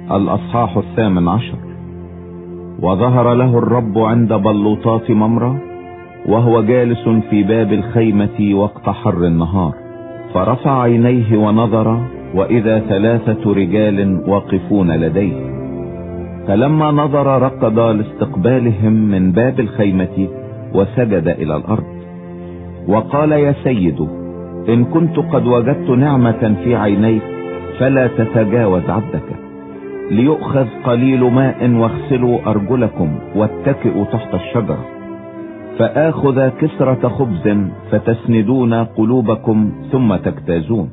الأصحاح 18. وظهر له الرب عند بلوطات ممرة وهو جالس في باب الخيمة وقت حر النهار، فرفع عينيه ونظر، وإذا 3 رجال واقفون لديه. فلما نظر ركض لاستقبالهم من باب الخيمة وسجد إلى الأرض، وقال: يا سيد، إن كنت قد وجدت نعمة في عينيك فلا تتجاوز عبدك، ليؤخذ قليل ماء واغسلوا أرجلكم واتكئوا تحت الشجرة، فآخذ كسرة خبز فتسندون قلوبكم ثم تجتازون،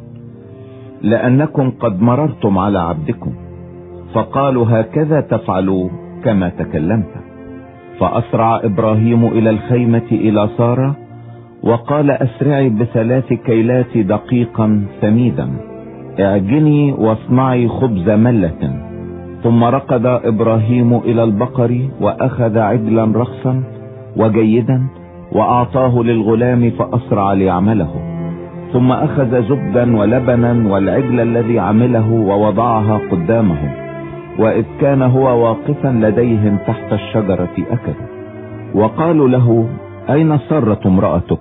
لأنكم قد مررتم على عبدكم. فقالوا: هكذا تفعلوا كما تكلمت. فأسرع إبراهيم إلى الخيمة إلى سارة وقال: أسرعي ب3 كيلات دقيقا ثميدا، اعجني واصنعي خبز ملة. ثم ركض إبراهيم إلى البقر وأخذ عجلا رخصا وجيدا وأعطاه للغلام فأسرع ليعمله. ثم أخذ زبدا ولبنا والعجل الذي عمله ووضعها قدامهم، وإذ كان هو واقفا لديهم تحت الشجرة أكل. وقالوا له: أين سارة امرأتك؟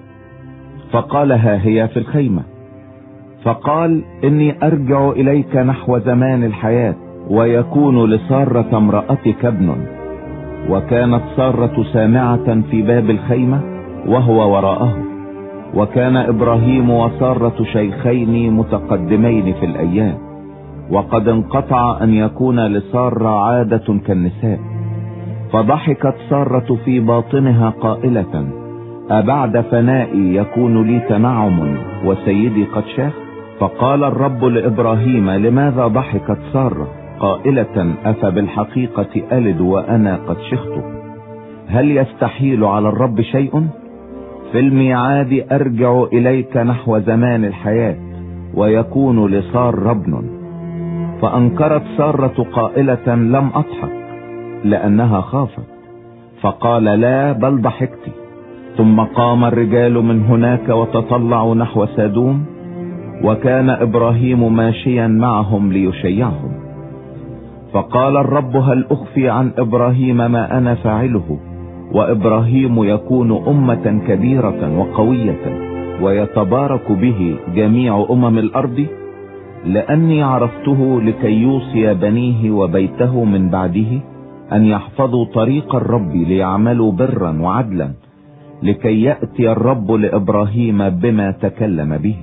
فقال: ها هي في الخيمة. فقال: إني أرجع إليك نحو زمان الحياة، ويكون لسارة امرأتك ابن. وكانت سارة سامعة في باب الخيمة وهو وراءه، وكان إبراهيم وسارة شيخين متقدمين في الأيام، وقد انقطع أن يكون لسارة عادة كالنساء. فضحكت سارة في باطنها قائلة: أبعد فنائي يكون لي تنعم وسيدي قد شاخ؟ فقال الرب لإبراهيم: لماذا ضحكت سارة قائلة أفبالحقيقة ألد وأنا قد شخت؟ هل يستحيل على الرب شيء؟ في الميعاد أرجع إليك نحو زمان الحياة، ويكون لسارة ابن. فأنكرت سارة قائلة: لم أضحك، لأنها خافت. فقال: لا، بل ضحكت. ثم قام الرجال من هناك وتطلعوا نحو سادوم، وكان إبراهيم ماشيا معهم ليشيعهم. فقال الرب: هل أخفي عن إبراهيم ما أنا فاعله؟ وإبراهيم يكون أمة كبيرة وقوية، ويتبارك به جميع أمم الأرض، لأني عرفته لكي يوصي بنيه وبيته من بعده أن يحفظوا طريق الرب ليعملوا برا وعدلا، لكي يأتي الرب لإبراهيم بما تكلم به.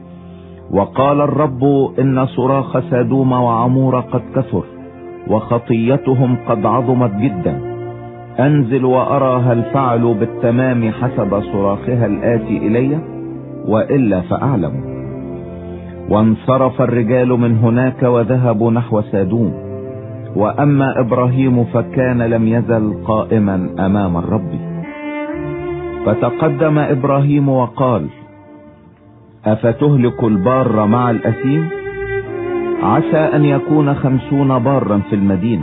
وقال الرب: إن صراخ سادوم وعمور قد كثر، وخطيتهم قد عظمت جدا. أنزل وأرى هل فعلوا بالتمام حسب صراخها الآتي إلي، وإلا فأعلم. وانصرف الرجال من هناك وذهبوا نحو سادوم، وأما إبراهيم فكان لم يزل قائما أمام الرب. فتقدم إبراهيم وقال: أفتهلك البار مع الأثيم؟ عسى أن يكون 50 بارا في المدينة.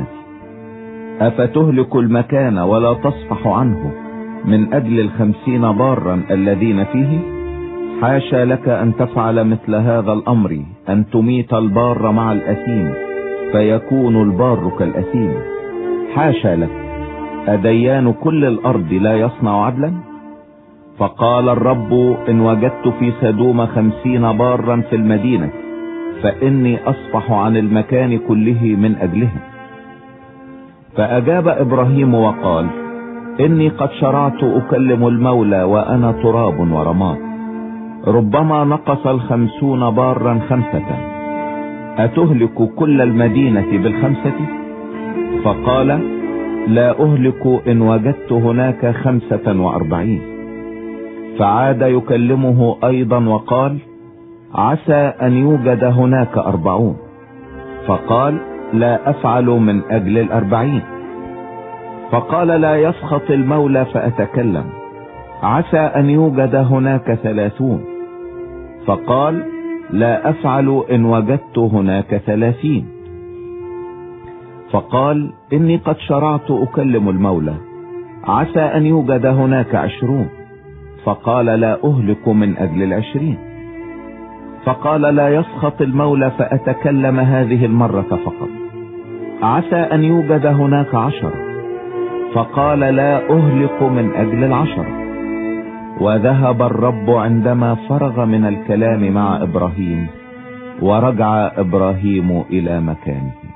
أفتهلك المكان ولا تصفح عنه من أجل 50 بارا الذين فيه؟ حاشا لك أن تفعل مثل هذا الأمر، أن تميت البار مع الأثيم فيكون البار كالأثيم. حاشا لك، أديان كل الأرض لا يصنع عدلا؟ فقال الرب: إن وجدت في سدوم 50 بارا في المدينة فإني أصفح عن المكان كله من أجلهم. فأجاب إبراهيم وقال: إني قد شرعت أكلم المولى وأنا تراب ورماد، ربما نقص 50 بارا 5، أتهلك كل المدينة ب5؟ فقال: لا أهلك إن وجدت هناك 45. فعاد يكلمه أيضا وقال: عسى أن يوجد هناك 40. فقال: لا أفعل من أجل 40. فقال: لا يسخط المولى فأتكلم، عسى أن يوجد هناك 30. فقال: لا أفعل إن وجدت هناك 30. فقال: إني قد شرعت أكلم المولى، عسى أن يوجد هناك 20. فقال: لا أهلك من أجل 20. فقال: لا يسخط المولى فأتكلم هذه المرة فقط. عسى أن يوجد هناك 10. فقال لا أهلك من أجل 10. وذهب الرب عندما فرغ من الكلام مع إبراهيم، ورجع إبراهيم إلى مكانه.